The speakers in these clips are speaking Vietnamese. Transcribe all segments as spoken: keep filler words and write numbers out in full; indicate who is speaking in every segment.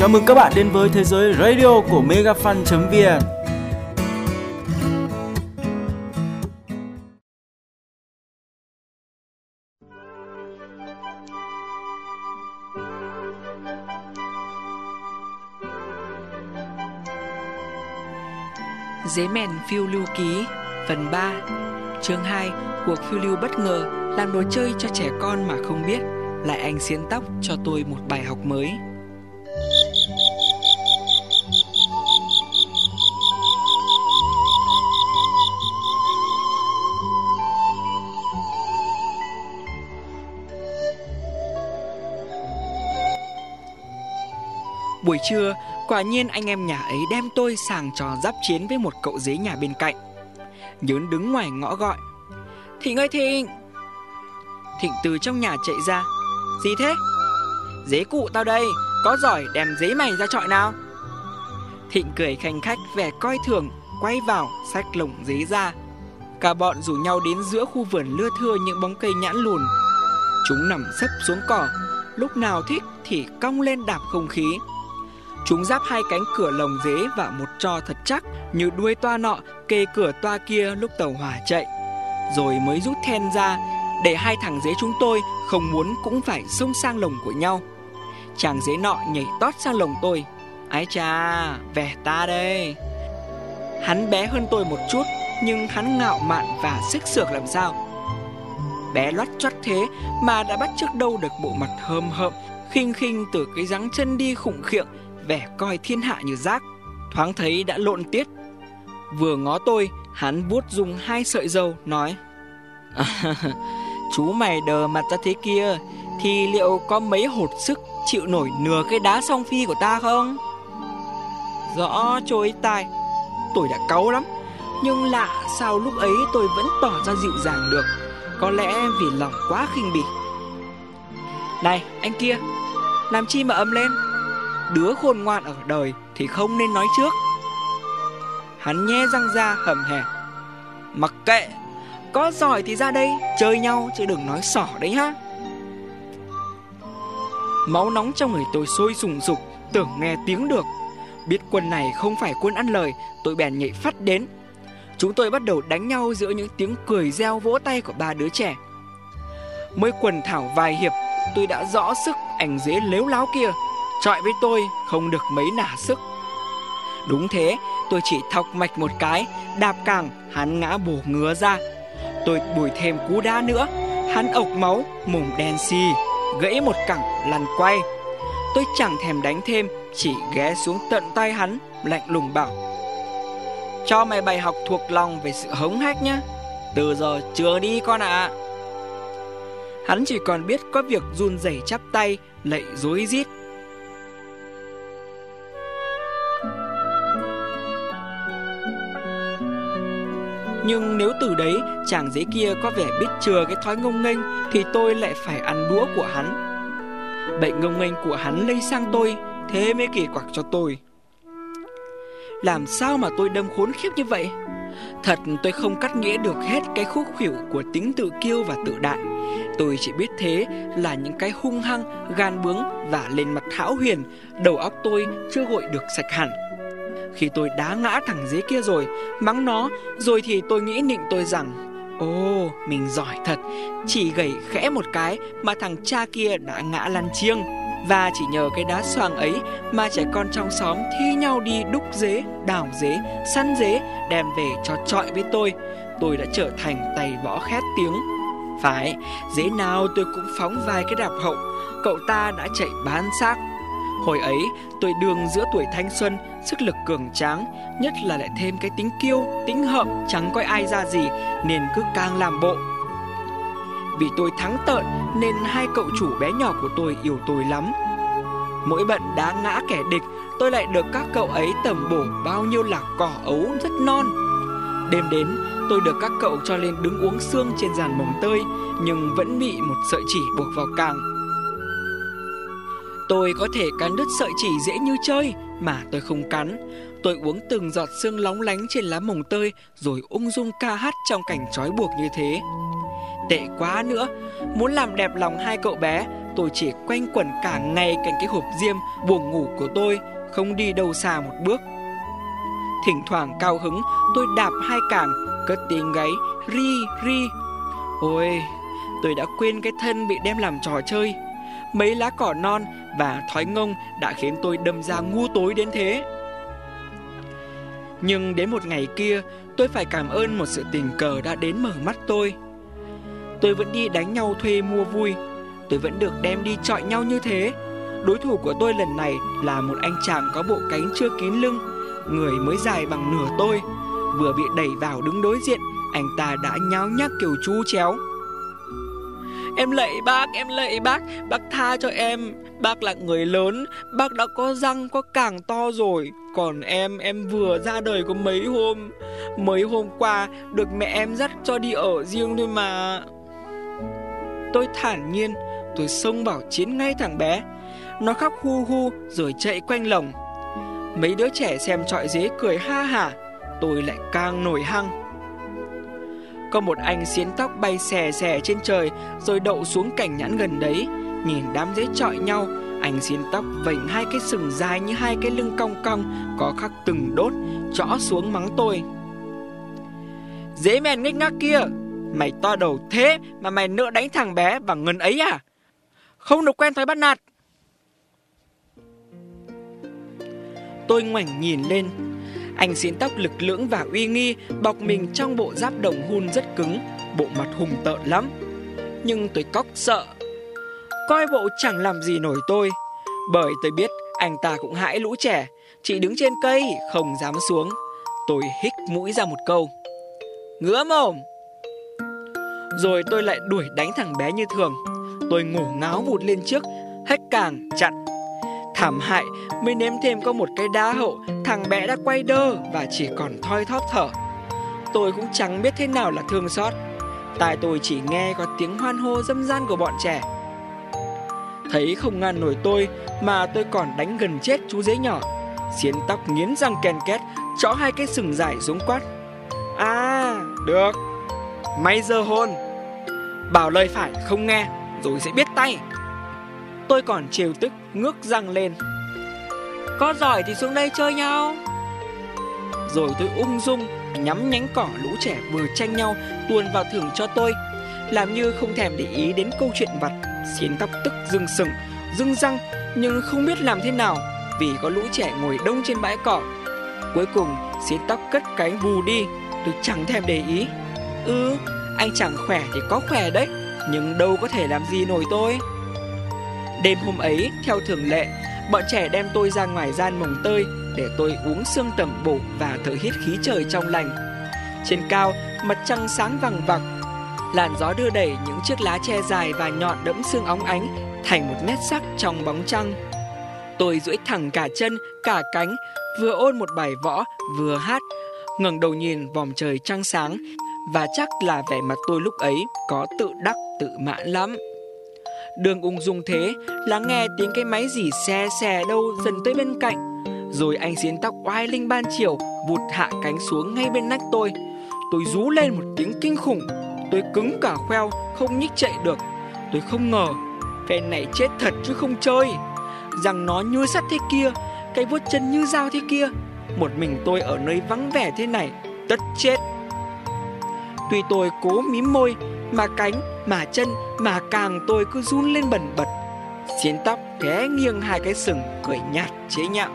Speaker 1: Chào mừng các bạn đến với thế giới radio của megafan chấm vn.
Speaker 2: Dế mèn phiêu lưu ký phần ba, chương hai. Cuộc phiêu lưu bất ngờ, làm đồ chơi cho trẻ con mà không biết. Lại anh xiến tóc cho tôi một bài học mới. Buổi trưa, quả nhiên anh em nhà ấy đem tôi sàng trò giáp chiến với một cậu dế nhà bên cạnh. Nhớn đứng ngoài ngõ gọi: "Thịnh ơi Thịnh!" Thịnh từ trong nhà chạy ra: "Gì thế?" "Dế cụ tao đây, có giỏi đem dế mày ra chọi nào." Thịnh cười khanh khách vẻ coi thường, quay vào xách lồng dế ra. Cả bọn rủ nhau đến giữa khu vườn lưa thưa những bóng cây nhãn lùn. Chúng nằm sấp xuống cỏ, lúc nào thích thì cong lên đạp không khí. Chúng giáp hai cánh cửa lồng dế và một tro thật chắc như đuôi toa nọ kề cửa toa kia lúc tàu hỏa chạy. Rồi mới rút then ra, để hai thằng dế chúng tôi không muốn cũng phải xông sang lồng của nhau. Chàng dế nọ nhảy tót sang lồng tôi. Ái chà, vẻ ta đây. Hắn bé hơn tôi một chút, nhưng hắn ngạo mạn và sức sược làm sao. Bé loắt choắt thế mà đã bắt chước đâu được bộ mặt hớm hợm, khinh khinh từ cái dáng chân đi khủng khiệu, vẻ coi thiên hạ như rác. Thoáng thấy đã lộn tiết. Vừa ngó tôi, hắn vuốt dùng hai sợi râu nói: à, "Chú mày đờ mặt ra thế kia thì liệu có mấy hột sức chịu nổi nửa cái đá song phi của ta không?" Rõ trôi tai. Tôi đã cáu lắm, nhưng lạ sao lúc ấy tôi vẫn tỏ ra dịu dàng được. Có lẽ vì lòng quá khinh bỉ. "Này anh kia, làm chi mà ầm lên? Đứa khôn ngoan ở đời thì không nên nói trước." Hắn nhe răng ra hầm hè: "Mặc kệ, có giỏi thì ra đây chơi nhau chứ đừng nói xỏ đấy ha." Máu nóng trong người tôi sôi sùng sục, tưởng nghe tiếng được. Biết quân này không phải quân ăn lời, tôi bèn nhảy phắt đến. Chúng tôi bắt đầu đánh nhau giữa những tiếng cười reo vỗ tay của ba đứa trẻ. Mới quần thảo vài hiệp, tôi đã rõ sức ảnh dế lếu láo kia. Chọi với tôi không được mấy nả sức. Đúng thế, tôi chỉ thọc mạch một cái, đạp càng, hắn ngã bổ ngứa ra. Tôi bùi thêm cú đá nữa, hắn ộc máu, mồm đen xì, gãy một cẳng lăn quay. Tôi chẳng thèm đánh thêm, chỉ ghé xuống tận tay hắn, lạnh lùng bảo: "Cho mày bài học thuộc lòng về sự hống hách nhá. Từ giờ chưa đi con ạ." À. Hắn chỉ còn biết có việc run rẩy chắp tay, lạy rối rít. Nhưng nếu từ đấy chàng dế kia có vẻ biết chừa cái thói ngông nghênh thì tôi lại phải ăn đũa của hắn. Bệnh ngông nghênh của hắn lây sang tôi, thế mới kỳ quặc cho tôi. Làm sao mà tôi đâm khốn khiếp như vậy? Thật tôi không cắt nghĩa được hết cái khúc khuỷu của tính tự kiêu và tự đại. Tôi chỉ biết thế là những cái hung hăng, gan bướng và lên mặt hão huyền. Đầu óc tôi chưa gội được sạch hẳn. Khi tôi đá ngã thằng dế kia rồi, mắng nó, rồi thì tôi nghĩ nịnh tôi rằng: ồ, mình giỏi thật, chỉ gẩy khẽ một cái mà thằng cha kia đã ngã lăn chiêng. Và chỉ nhờ cái đá xoàng ấy mà trẻ con trong xóm thi nhau đi đúc dế, đào dế, săn dế, đem về cho chọi với tôi. Tôi đã trở thành tay võ khét tiếng. Phải, dế nào tôi cũng phóng vài cái đạp hậu. Cậu ta đã chạy bán xác. Hồi ấy tôi đương giữa tuổi thanh xuân, sức lực cường tráng, nhất là lại thêm cái tính kiêu, tính hợm, chẳng coi ai ra gì, nên cứ càng làm bộ. Vì tôi thắng tợn nên hai cậu chủ bé nhỏ của tôi yêu tôi lắm. Mỗi bận đá ngã kẻ địch, tôi lại được các cậu ấy tẩm bổ bao nhiêu là cỏ ấu rất non. Đêm đến, tôi được các cậu cho lên đứng uống sương trên giàn mồng tơi, nhưng vẫn bị một sợi chỉ buộc vào càng. Tôi có thể cắn đứt sợi chỉ dễ như chơi, mà tôi không cắn. Tôi uống từng giọt sương lóng lánh trên lá mồng tơi, rồi ung dung ca hát trong cảnh trói buộc như thế. Tệ quá nữa, muốn làm đẹp lòng hai cậu bé, tôi chỉ quanh quẩn cả ngày cạnh cái hộp diêm buồng ngủ của tôi, không đi đâu xa một bước. Thỉnh thoảng cao hứng, tôi đạp hai cẳng, cất tiếng gáy ri ri. Ôi, tôi đã quên cái thân bị đem làm trò chơi. Mấy lá cỏ non và thói ngông đã khiến tôi đâm ra ngu tối đến thế. Nhưng đến một ngày kia, tôi phải cảm ơn một sự tình cờ đã đến mở mắt tôi. Tôi vẫn đi đánh nhau thuê mua vui, tôi vẫn được đem đi chọi nhau như thế. Đối thủ của tôi lần này là một anh chàng có bộ cánh chưa kín lưng, người mới dài bằng nửa tôi. Vừa bị đẩy vào đứng đối diện, anh ta đã nháo nhác kiểu chú chéo. Em lạy bác, em lạy bác, bác tha cho em. Bác là người lớn, bác đã có răng có càng to rồi. Còn em, em vừa ra đời có mấy hôm. Mấy hôm qua được mẹ em dắt cho đi ở riêng thôi mà. Tôi thản nhiên, tôi xông vào chiến ngay thằng bé. Nó khóc hu hu rồi chạy quanh lồng. Mấy đứa trẻ xem trọi dế cười ha hả, tôi lại càng nổi hăng. Có một anh xiến tóc bay xè xè trên trời rồi đậu xuống cành nhãn gần đấy. Nhìn đám dế chọi nhau, anh xiến tóc vểnh hai cái sừng dài như hai cái lưng cong cong, có khắc từng đốt, chõ xuống mắng tôi. Dế mèn nghếch ngác kia, mày to đầu thế mà mày nỡ đánh thằng bé bằng ngân ấy à? Không được quen thói bắt nạt. Tôi ngoảnh nhìn lên. Anh xiến tóc lực lưỡng và uy nghi, bọc mình trong bộ giáp đồng hun rất cứng, bộ mặt hùng tợn lắm. Nhưng tôi cóc sợ, coi bộ chẳng làm gì nổi tôi. Bởi tôi biết anh ta cũng hãi lũ trẻ, chỉ đứng trên cây không dám xuống. Tôi hích mũi ra một câu: ngứa mồm. Rồi tôi lại đuổi đánh thằng bé như thường. Tôi ngổ ngáo vụt lên trước, hách càng chặn. Thảm hại, mới nếm thêm có một cái đá hậu, thằng bé đã quay đơ và chỉ còn thoi thóp thở. Tôi cũng chẳng biết thế nào là thương xót. Tai tôi chỉ nghe có tiếng hoan hô râm ran của bọn trẻ. Thấy không ngăn nổi tôi mà tôi còn đánh gần chết chú dế nhỏ. Xiến tóc nghiến răng ken két, chõ hai cái sừng dài xuống quát: À, được, mày giơ hôn. Bảo lời phải không nghe, rồi sẽ biết tay. Tôi còn trêu tức ngước răng lên: có giỏi thì xuống đây chơi nhau. Rồi tôi ung dung nhắm nhánh cỏ lũ trẻ vừa tranh nhau tuôn vào thưởng cho tôi, làm như không thèm để ý đến câu chuyện vặt. Xiến tóc tức rưng sừng, rưng răng, nhưng không biết làm thế nào vì có lũ trẻ ngồi đông trên bãi cỏ. Cuối cùng xiến tóc cất cánh vù đi. Tôi chẳng thèm để ý. Ừ, anh chẳng khỏe thì có khỏe đấy, nhưng đâu có thể làm gì nổi tôi. Đêm hôm ấy, theo thường lệ, bọn trẻ đem tôi ra ngoài gian mồng tơi để tôi uống sương tẩm bổ và thở hít khí trời trong lành. Trên cao, mặt trăng sáng vằng vặc, làn gió đưa đẩy những chiếc lá tre dài và nhọn đẫm sương óng ánh thành một nét sắc trong bóng trăng. Tôi duỗi thẳng cả chân, cả cánh, vừa ôn một bài võ, vừa hát, ngẩng đầu nhìn vòm trời trăng sáng, và chắc là vẻ mặt tôi lúc ấy có tự đắc tự mãn lắm. Đường ung dung thế, lắng nghe tiếng cái máy rỉ xe xe đâu dần tới bên cạnh. Rồi anh xiến tóc oai linh ban chiều vụt hạ cánh xuống ngay bên nách tôi. Tôi rú lên một tiếng kinh khủng. Tôi cứng cả khoeo, không nhích chạy được. Tôi không ngờ phen này chết thật chứ không chơi. Rằng nó như sắt thế kia, cái vuốt chân như dao thế kia. Một mình tôi ở nơi vắng vẻ thế này, tất chết. Tuy tôi cố mím môi, mà cánh, mà chân, mà càng tôi cứ run lên bần bật. Xiến tóc ghé nghiêng hai cái sừng, cười nhạt chế nhạo: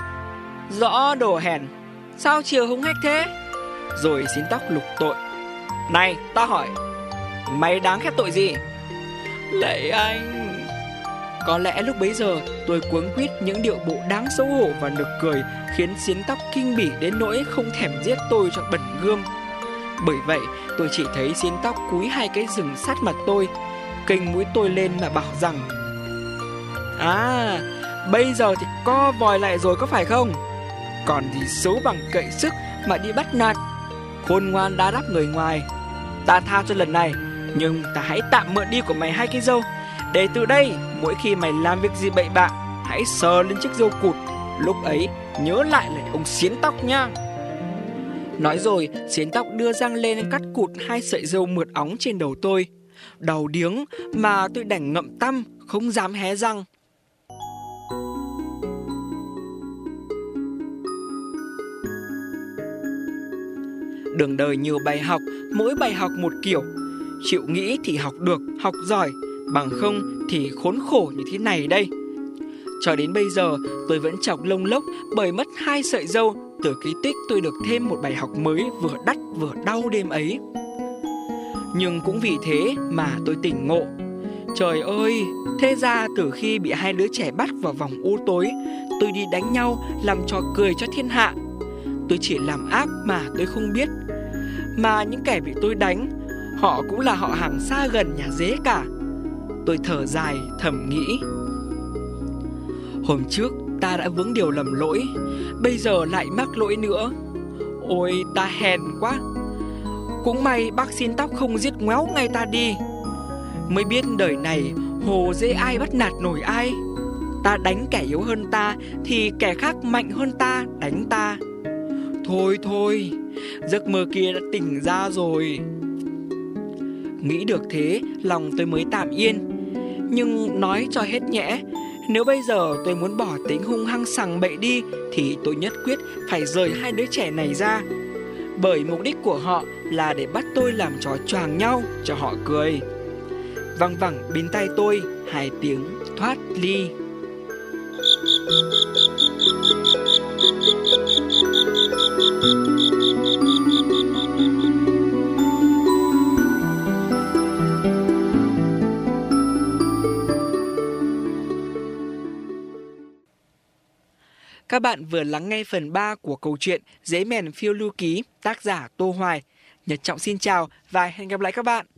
Speaker 2: rõ đồ hèn, sao chiều hung hách thế? Rồi xiến tóc lục tội: này, ta hỏi, mày đáng khép tội gì? Lạy anh. Có lẽ lúc bấy giờ tôi cuống quýt những điệu bộ đáng xấu hổ và nực cười, khiến xiến tóc kinh bỉ đến nỗi không thèm giết tôi cho bẩn gươm. Bởi vậy tôi chỉ thấy xiến tóc cúi hai cái sừng sát mặt tôi, kênh mũi tôi lên mà bảo rằng: à, bây giờ thì co vòi lại rồi có phải không? Còn gì xấu bằng cậy sức mà đi bắt nạt. Khôn ngoan đá đáp người ngoài. Ta tha cho lần này, nhưng ta hãy tạm mượn đi của mày hai cái râu, để từ đây mỗi khi mày làm việc gì bậy bạ, hãy sờ lên chiếc râu cụt. Lúc ấy nhớ lại là ông xiến tóc nha. Nói rồi, xiến tóc đưa răng lên cắt cụt hai sợi râu mượt óng trên đầu tôi. Đau điếng mà tôi đành ngậm tăm, không dám hé răng. Đường đời nhiều bài học, mỗi bài học một kiểu. Chịu nghĩ thì học được, học giỏi, bằng không thì khốn khổ như thế này đây. Cho đến bây giờ tôi vẫn chọc lông lốc bởi mất hai sợi râu. Từ kỳ tích tôi được thêm một bài học mới vừa đắt vừa đau đêm ấy. Nhưng cũng vì thế mà tôi tỉnh ngộ. Trời ơi, thế ra từ khi bị hai đứa trẻ bắt vào vòng u tối, tôi đi đánh nhau làm trò cười cho thiên hạ. Tôi chỉ làm ác mà tôi không biết. Mà những kẻ bị tôi đánh, họ cũng là họ hàng xa gần nhà dế cả. Tôi thở dài thầm nghĩ, hôm trước ta đã vướng điều lầm lỗi, bây giờ lại mắc lỗi nữa. Ôi ta hèn quá. Cũng may bác xin tóc không giết ngoéo ngay ta đi. Mới biết đời này hồ dễ ai bắt nạt nổi ai. Ta đánh kẻ yếu hơn ta thì kẻ khác mạnh hơn ta đánh ta. Thôi thôi, giấc mơ kia đã tỉnh ra rồi. Nghĩ được thế, lòng tôi mới tạm yên. Nhưng nói cho hết nhẽ, nếu bây giờ tôi muốn bỏ tính hung hăng sằng bậy đi thì tôi nhất quyết phải rời hai đứa trẻ này ra. Bởi mục đích của họ là để bắt tôi làm trò choàng nhau cho họ cười. Văng vẳng bên tai tôi hai tiếng thoát ly. Các bạn vừa lắng nghe phần ba của câu chuyện Dế Mèn Phiêu Lưu Ký, tác giả Tô Hoài. Nhật Trọng xin chào và hẹn gặp lại các bạn.